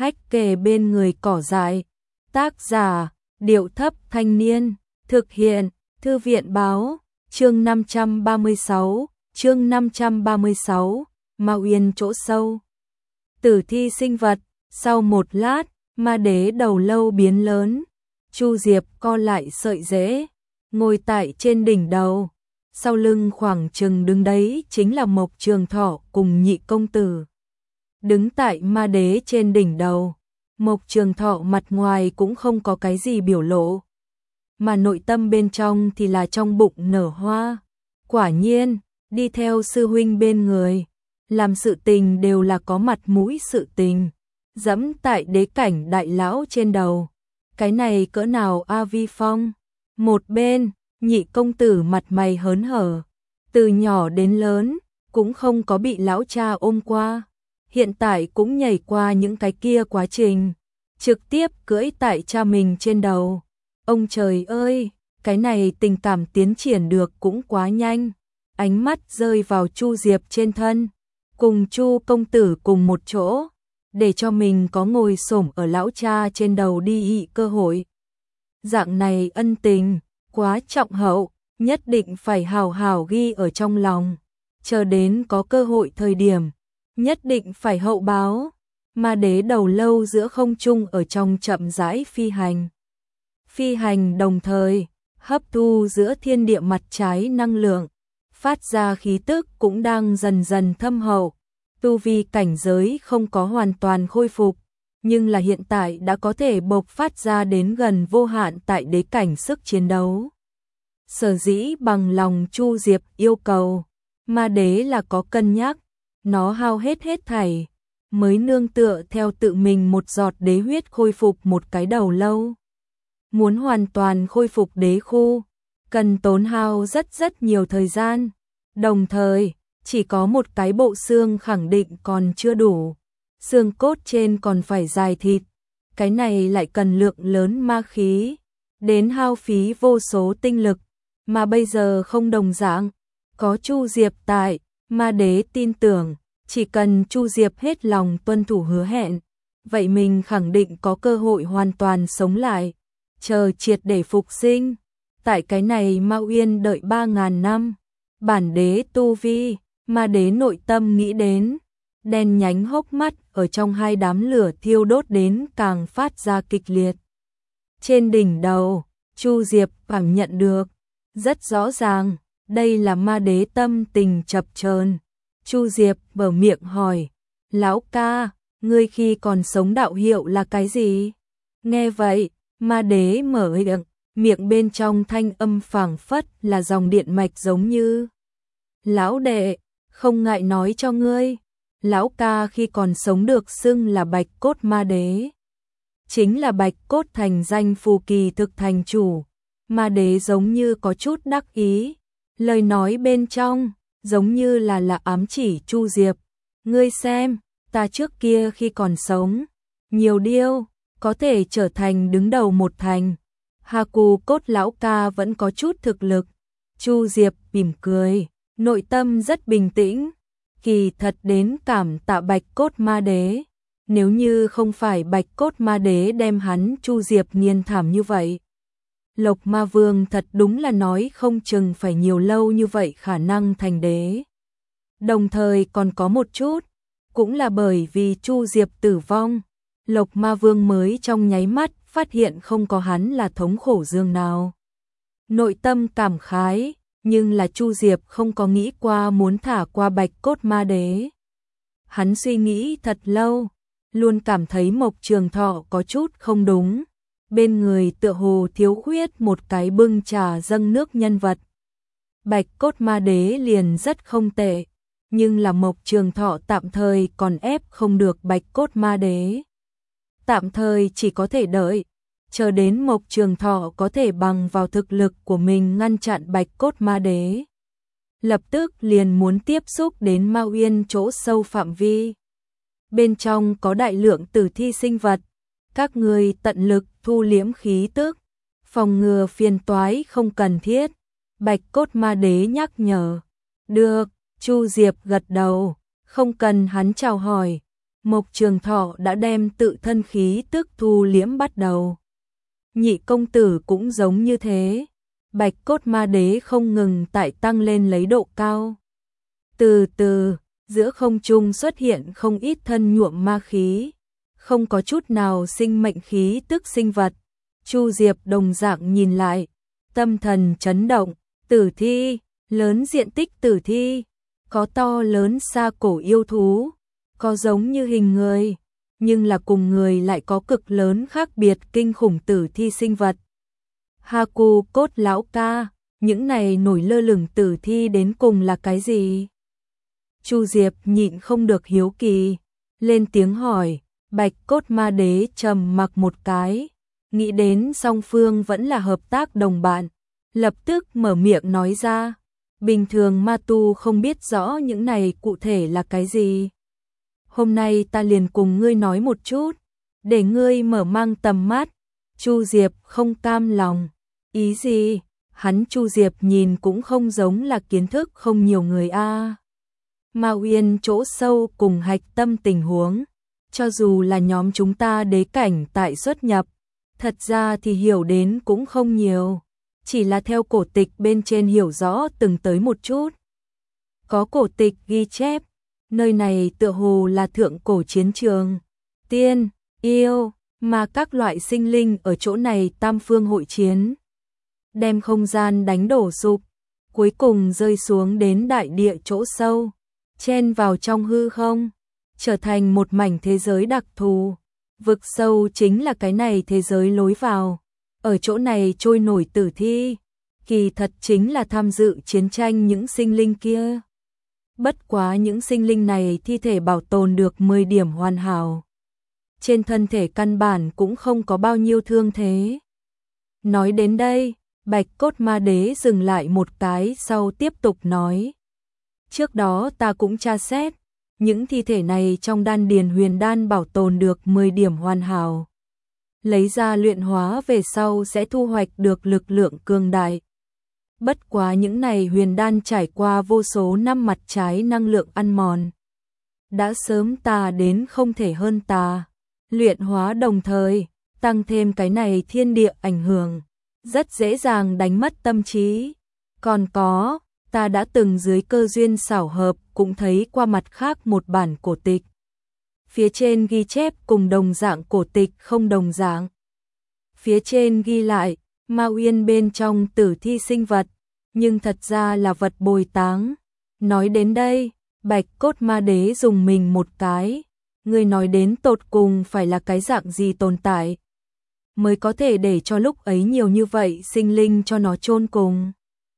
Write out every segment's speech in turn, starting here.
hách kề bên người cỏ dại. Tác giả, Điệu Thấp Thanh Niên, thực hiện, Thư viện Báo, chương 536, Ma Uyên chỗ sâu. Tử thi sinh vật, sau một lát, ma đế đầu lâu biến lớn, Chu Diệp co lại sợi rễ, ngồi tại trên đỉnh đầu, sau lưng khoảng chừng đứng đấy chính là Mộc Trường Thọ cùng Nhị công tử. Đứng tại ma đế trên đỉnh đầu, Mộc Trường Thọ mặt ngoài cũng không có cái gì biểu lộ, mà nội tâm bên trong thì là trong bụng nở hoa. Quả nhiên, đi theo sư huynh bên người, làm sự tình đều là có mặt mũi sự tình, dẫm tại đế cảnh đại lão trên đầu. Cái này cỡ nào a vi phong. Một bên, Nhị công tử mặt mày hớn hở, từ nhỏ đến lớn, cũng không có bị lão cha ôm qua. Hiện tại cũng nhảy qua những cái kia quá trình, trực tiếp cưỡi tại cha mình trên đầu. Ông trời ơi, cái này tình cảm tiến triển được cũng quá nhanh. Ánh mắt rơi vào Chu Diệp trên thân, cùng Chu công tử cùng một chỗ, để cho mình có ngồi xổm ở lão cha trên đầu đi ị cơ hội. Dạng này ân tình, quá trọng hậu, nhất định phải hào hào ghi ở trong lòng. Chờ đến có cơ hội thời điểm, nhất định phải hậu báo. Ma đế đầu lâu giữa không trung ở trong chậm rãi phi hành. Phi hành đồng thời, hấp thu giữa thiên địa mặt trái năng lượng, phát ra khí tức cũng đang dần dần thâm hậu. Tu vi cảnh giới không có hoàn toàn khôi phục, nhưng là hiện tại đã có thể bộc phát ra đến gần vô hạn tại đế cảnh sức chiến đấu. Sở dĩ bằng lòng Chu Diệp yêu cầu, ma đế là có cân nhắc, nó hao hết thảy, mới nương tựa theo tự mình một giọt đế huyết khôi phục một cái đầu lâu. Muốn hoàn toàn khôi phục đế khu, cần tốn hao rất nhiều thời gian, đồng thời, chỉ có một cái bộ xương khẳng định còn chưa đủ, xương cốt trên còn phải dài thịt, cái này lại cần lượng lớn ma khí, đến hao phí vô số tinh lực, mà bây giờ không đồng dạng, có Chu Diệp tại, ma đế tin tưởng, chỉ cần Chu Diệp hết lòng tuân thủ hứa hẹn, vậy mình khẳng định có cơ hội hoàn toàn sống lại, chờ triệt để phục sinh. Tại cái này Ma Uyên đợi 3.000 năm, bản đế tu vi, ma đế nội tâm nghĩ đến, đen nhánh hốc mắt ở trong hai đám lửa thiêu đốt đến càng phát ra kịch liệt. Trên đỉnh đầu, Chu Diệp cảm nhận được, rất rõ ràng, đây là ma đế tâm tình chập chờn. Chu Diệp mở miệng hỏi, lão ca, ngươi khi còn sống đạo hiệu là cái gì? Nghe vậy, ma đế mở miệng bên trong thanh âm phảng phất là dòng điện mạch giống như. Lão đệ, không ngại nói cho ngươi, lão ca khi còn sống được xưng là Bạch Cốt Ma Đế. Chính là Bạch Cốt thành danh phù kỳ thực thành chủ. Ma đế giống như có chút đắc ý, lời nói bên trong giống như là ám chỉ Chu Diệp. Ngươi xem, ta trước kia khi còn sống, nhiều điêu, có thể trở thành đứng đầu một thành. Hà Cù Cốt lão ca vẫn có chút thực lực. Chu Diệp mỉm cười, nội tâm rất bình tĩnh, kỳ thật đến cảm tạ Bạch Cốt Ma Đế. Nếu như không phải Bạch Cốt Ma Đế đem hắn Chu Diệp nghiền thảm như vậy, Lộc Ma Vương thật đúng là nói không chừng phải nhiều lâu như vậy khả năng thành đế. Đồng thời còn có một chút, cũng là bởi vì Chu Diệp tử vong, Lộc Ma Vương mới trong nháy mắt phát hiện không có hắn là thống khổ dường nào. Nội tâm cảm khái, nhưng là Chu Diệp không có nghĩ qua muốn thả qua Bạch Cốt Ma Đế. Hắn suy nghĩ thật lâu, luôn cảm thấy Mộc Trường Thọ có chút không đúng. Bên người tựa hồ thiếu khuyết một cái bưng trà dâng nước nhân vật. Bạch Cốt Ma Đế liền rất không tệ, nhưng là Mộc Trường Thọ tạm thời còn ép không được Bạch Cốt Ma Đế. Tạm thời chỉ có thể đợi, chờ đến Mộc Trường Thọ có thể bằng vào thực lực của mình ngăn chặn Bạch Cốt Ma Đế. Lập tức liền muốn tiếp xúc đến Ma Uyên chỗ sâu phạm vi. Bên trong có đại lượng tử thi sinh vật, các người tận lực thu liễm khí tức, phòng ngừa phiền toái không cần thiết. Bạch Cốt Ma Đế nhắc nhở. Được, Chu Diệp gật đầu, không cần hắn chào hỏi. Mộc Trường Thọ đã đem tự thân khí tức thu liễm bắt đầu. Nhị công tử cũng giống như thế. Bạch cốt ma đế không ngừng tại tăng lên lấy độ cao. Từ từ, giữa không trung xuất hiện không ít thân nhuộm ma khí, không có chút nào sinh mệnh khí tức sinh vật. Chu Diệp đồng dạng nhìn lại, tâm thần chấn động, tử thi, lớn diện tích tử thi, có to lớn xa cổ yêu thú, có giống như hình người, nhưng là cùng người lại có cực lớn khác biệt kinh khủng tử thi sinh vật. Haku cốt lão ca, những này nổi lơ lửng tử thi đến cùng là cái gì? Chu Diệp nhịn không được hiếu kỳ, lên tiếng hỏi. Bạch cốt ma đế trầm mặc một cái, nghĩ đến song phương vẫn là hợp tác đồng bạn, lập tức mở miệng nói ra. Bình thường ma tu không biết rõ những này cụ thể là cái gì. Hôm nay ta liền cùng ngươi nói một chút, để ngươi mở mang tầm mắt. Chu Diệp không cam lòng. Ý gì? Hắn Chu Diệp nhìn cũng không giống là kiến thức không nhiều người a. Ma Uyên chỗ sâu cùng hạch tâm tình huống, cho dù là nhóm chúng ta đế cảnh tại xuất nhập, thật ra thì hiểu đến cũng không nhiều, chỉ là theo cổ tịch bên trên hiểu rõ từng tới một chút. Có cổ tịch ghi chép, nơi này tựa hồ là thượng cổ chiến trường, tiên, yêu, mà các loại sinh linh ở chỗ này tam phương hội chiến, đem không gian đánh đổ sụp, cuối cùng rơi xuống đến đại địa chỗ sâu, chen vào trong hư không, trở thành một mảnh thế giới đặc thù. Vực sâu chính là cái này thế giới lối vào, ở chỗ này trôi nổi tử thi, kỳ thật chính là tham dự chiến tranh những sinh linh kia. Bất quá những sinh linh này thi thể bảo tồn được 10 điểm hoàn hảo. Trên thân thể căn bản cũng không có bao nhiêu thương thế. Nói đến đây, Bạch cốt ma đế dừng lại một cái sau tiếp tục nói. Trước đó ta cũng tra xét, những thi thể này trong đan điền huyền đan bảo tồn được 10 điểm hoàn hảo. Lấy ra luyện hóa về sau sẽ thu hoạch được lực lượng cường đại. Bất quá những này huyền đan trải qua vô số năm mặt trái năng lượng ăn mòn. Đã sớm tà đến không thể hơn tà. Luyện hóa đồng thời, tăng thêm cái này thiên địa ảnh hưởng, rất dễ dàng đánh mất tâm trí. Còn có, ta đã từng dưới cơ duyên xảo hợp cũng thấy qua mặt khác một bản cổ tịch. Phía trên ghi chép cùng đồng dạng cổ tịch không đồng dạng. Phía trên ghi lại, Ma Uyên bên trong tử thi sinh vật, nhưng thật ra là vật bồi táng. Nói đến đây, Bạch cốt ma đế dùng mình một cái. Người nói đến tột cùng phải là cái dạng gì tồn tại, mới có thể để cho lúc ấy nhiều như vậy sinh linh cho nó chôn cùng.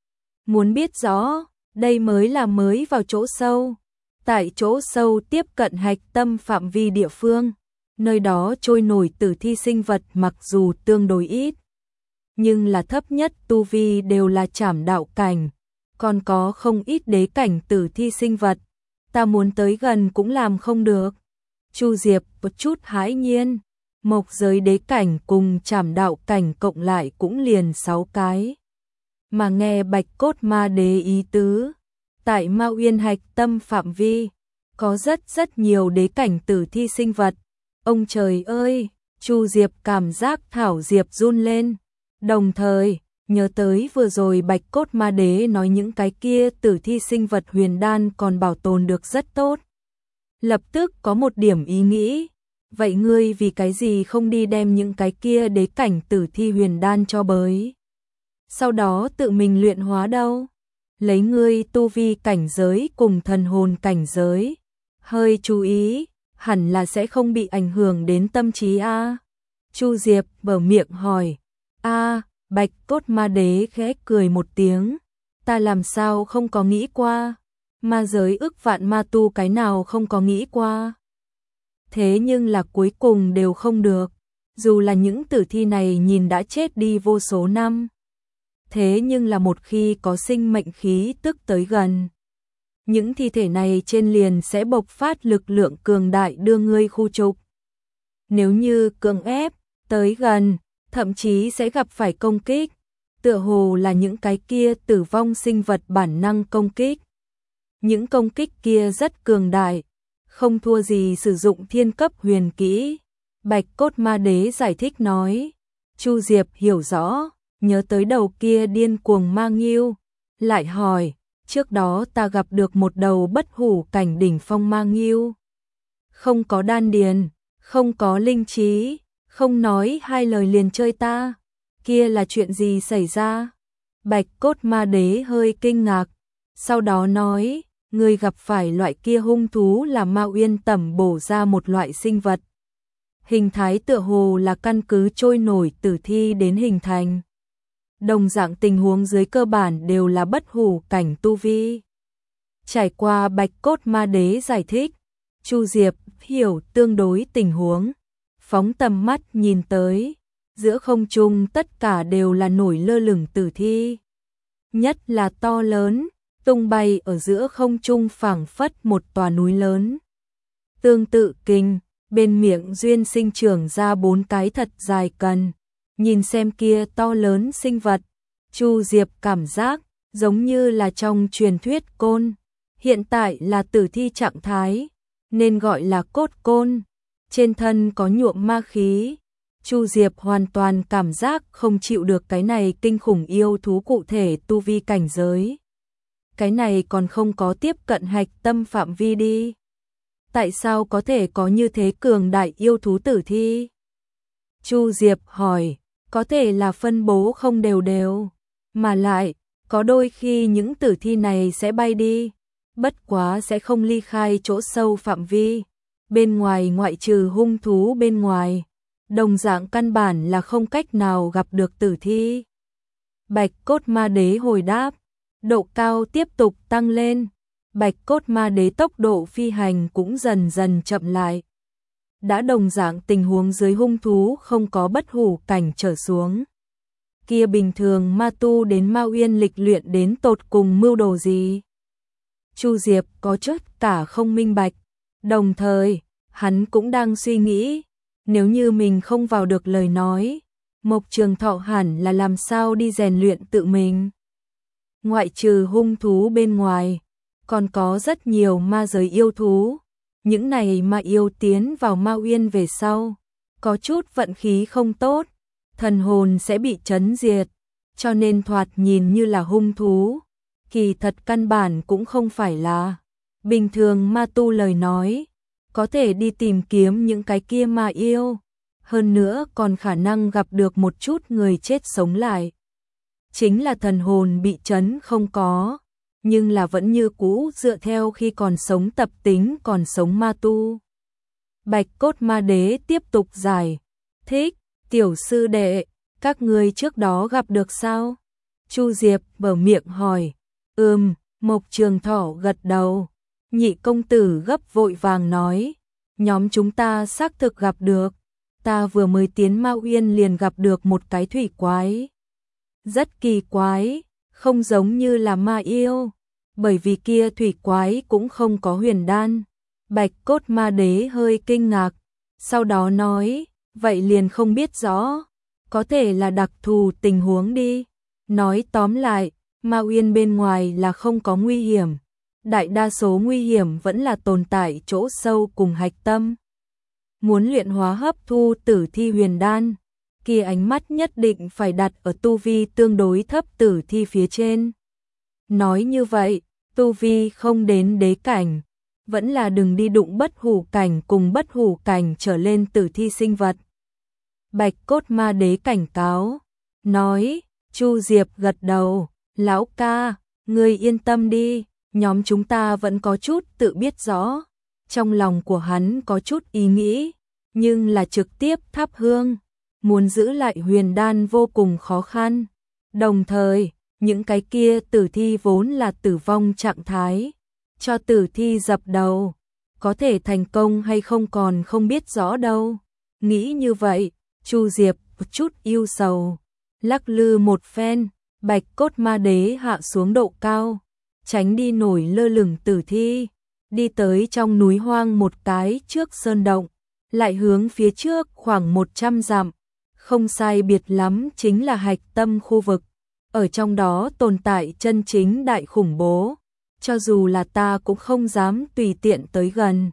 Muốn biết rõ, đây mới là mới vào chỗ sâu. Tại chỗ sâu tiếp cận hạch tâm phạm vi địa phương, nơi đó trôi nổi tử thi sinh vật mặc dù tương đối ít, nhưng là thấp nhất tu vi đều là trảm đạo cảnh, còn có không ít đế cảnh tử thi sinh vật, ta muốn tới gần cũng làm không được. Chu Diệp một chút hãi nhiên, mộc giới đế cảnh cùng trảm đạo cảnh cộng lại cũng liền 6 cái. Mà nghe Bạch cốt ma đế ý tứ, tại Ma Uyên hạch tâm phạm vi, có rất nhiều đế cảnh tử thi sinh vật. Ông trời ơi, Chu Diệp cảm giác thảo diệp run lên, đồng thời nhớ tới vừa rồi Bạch cốt ma đế nói những cái kia tử thi sinh vật huyền đan còn bảo tồn được rất tốt. Lập tức có một điểm ý nghĩ, vậy ngươi vì cái gì không đi đem những cái kia đế cảnh tử thi huyền đan cho bới, sau đó tự mình luyện hóa đâu? Lấy ngươi tu vi cảnh giới cùng thần hồn cảnh giới, hơi chú ý, hẳn là sẽ không bị ảnh hưởng đến tâm trí a. Chu Diệp mở miệng hỏi. A, Bạch cốt ma đế khẽ cười một tiếng, ta làm sao không có nghĩ qua, ma giới ức vạn ma tu cái nào không có nghĩ qua. Thế nhưng là cuối cùng đều không được, dù là những tử thi này nhìn đã chết đi vô số năm. Thế nhưng là một khi có sinh mệnh khí tức tới gần, những thi thể này trên liền sẽ bộc phát lực lượng cường đại đưa ngươi khu trục. Nếu như cưỡng ép, tới gần, thậm chí sẽ gặp phải công kích, tựa hồ là những cái kia tử vong sinh vật bản năng công kích. Những công kích kia rất cường đại, không thua gì sử dụng thiên cấp huyền kỹ. Bạch cốt ma đế giải thích nói. Chu Diệp hiểu rõ, nhớ tới đầu kia điên cuồng ma nghiêu, lại hỏi, trước đó ta gặp được một đầu bất hủ cảnh đỉnh phong ma nghiêu. Không có đan điền, không có linh trí, không nói hai lời liền chơi ta, kia là chuyện gì xảy ra? Bạch cốt ma đế hơi kinh ngạc, sau đó nói, người gặp phải loại kia hung thú là Ma Uyên tẩm bổ ra một loại sinh vật. Hình thái tựa hồ là căn cứ trôi nổi tử thi đến hình thành. Đồng dạng tình huống dưới cơ bản đều là bất hủ cảnh tu vi. Trải qua bạch cốt ma đế giải thích, Chu Diệp hiểu tương đối tình huống, phóng tầm mắt nhìn tới, giữa không trung tất cả đều là nổi lơ lửng tử thi. Nhất là to lớn, tung bay ở giữa không trung phảng phất một tòa núi lớn. Tương tự kinh, bên miệng duyên sinh trưởng ra 4 cái thật dài cần, nhìn xem kia to lớn sinh vật, Chu Diệp cảm giác giống như là trong truyền thuyết côn, hiện tại là tử thi trạng thái, nên gọi là cốt côn, trên thân có nhuộm ma khí. Chu Diệp hoàn toàn cảm giác không chịu được cái này kinh khủng yêu thú cụ thể tu vi cảnh giới. Cái này còn không có tiếp cận hạch tâm phạm vi đi. Tại sao có thể có như thế cường đại yêu thú tử thi? Chu Diệp hỏi, có thể là phân bố không đều đều, mà lại, có đôi khi những tử thi này sẽ bay đi, bất quá sẽ không ly khai chỗ sâu phạm vi, bên ngoài ngoại trừ hung thú bên ngoài, đồng dạng căn bản là không cách nào gặp được tử thi. Bạch cốt ma đế hồi đáp, độ cao tiếp tục tăng lên, bạch cốt ma đế tốc độ phi hành cũng dần dần chậm lại. Đã đồng dạng tình huống dưới hung thú không có bất hủ cảnh trở xuống. Kia bình thường ma tu đến Ma Uyên lịch luyện đến tột cùng mưu đồ gì? Chu Diệp có chút cả không minh bạch, đồng thời, hắn cũng đang suy nghĩ, nếu như mình không vào được lời nói, Mộc Trường Thọ hẳn là làm sao đi rèn luyện tự mình. Ngoại trừ hung thú bên ngoài, còn có rất nhiều ma giới yêu thú, những này ma yêu tiến vào Ma Uyên về sau, có chút vận khí không tốt, thần hồn sẽ bị chấn diệt, cho nên thoạt nhìn như là hung thú, kỳ thật căn bản cũng không phải là. Bình thường ma tu lời nói, có thể đi tìm kiếm những cái kia ma yêu, hơn nữa còn khả năng gặp được một chút người chết sống lại. Chính là thần hồn bị chấn không có, nhưng là vẫn như cũ dựa theo khi còn sống tập tính còn sống ma tu. Bạch cốt ma đế tiếp tục giải thích, tiểu sư đệ, các ngươi trước đó gặp được sao? Chu Diệp mở miệng hỏi, Mộc Trường Thọ gật đầu, nhị công tử gấp vội vàng nói, nhóm chúng ta xác thực gặp được, ta vừa mới tiến Ma Uyên liền gặp được một cái thủy quái. Rất kỳ quái, không giống như là ma yêu, bởi vì kia thủy quái cũng không có huyền đan. Bạch cốt ma đế hơi kinh ngạc, sau đó nói, vậy liền không biết rõ, có thể là đặc thù tình huống đi. Nói tóm lại, Ma Uyên bên ngoài là không có nguy hiểm, đại đa số nguy hiểm vẫn là tồn tại chỗ sâu cùng hạch tâm. Muốn luyện hóa hấp thu tử thi huyền đan, kia ánh mắt nhất định phải đặt ở tu vi tương đối thấp tử thi phía trên. Nói như vậy, tu vi không đến đế cảnh, vẫn là đừng đi đụng bất hủ cảnh cùng bất hủ cảnh trở lên tử thi sinh vật. Bạch cốt ma đế cảnh cáo, nói, Chu Diệp gật đầu, lão ca, ngươi yên tâm đi, nhóm chúng ta vẫn có chút tự biết rõ. Trong lòng của hắn có chút ý nghĩ, nhưng là trực tiếp thắp hương, muốn giữ lại huyền đan vô cùng khó khăn. Đồng thời, những cái kia tử thi vốn là tử vong trạng thái, cho tử thi dập đầu, có thể thành công hay không còn không biết rõ đâu. Nghĩ như vậy, Chu Diệp một chút yêu sầu, lắc lư một phen, bạch cốt ma đế hạ xuống độ cao, tránh đi nổi lơ lửng tử thi, đi tới trong núi hoang một cái trước sơn động, lại hướng phía trước khoảng 100 dặm, không sai biệt lắm chính là hạch tâm khu vực, ở trong đó tồn tại chân chính đại khủng bố, cho dù là ta cũng không dám tùy tiện tới gần.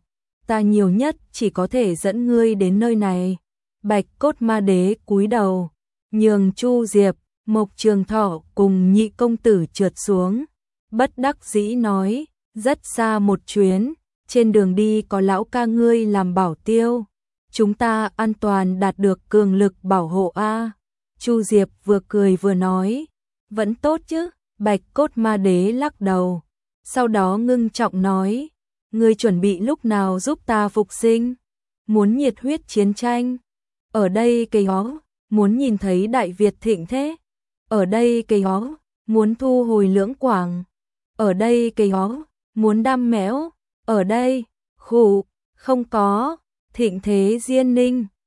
ta nhiều nhất chỉ có thể dẫn ngươi đến nơi này. Bạch Cốt Ma Đế cúi đầu, nhường Chu Diệp, Mộc Trường Thọ cùng nhị công tử trượt xuống. Bất đắc dĩ nói, rất xa một chuyến, trên đường đi có lão ca ngươi làm bảo tiêu. Chúng ta an toàn đạt được cường lực bảo hộ a. Chu Diệp vừa cười vừa nói, vẫn tốt chứ. Bạch Cốt Ma Đế lắc đầu, sau đó ngưng trọng nói, ngươi chuẩn bị lúc nào giúp ta phục sinh? Muốn nhiệt huyết chiến tranh? Ở đây cây hó, muốn nhìn thấy Đại Việt thịnh thế? Ở đây cây hó, muốn thu hồi Lưỡng Quảng? Ở đây cây hó, muốn đam mẽo? Ở đây, khủ, không có, thịnh thế Diên Ninh.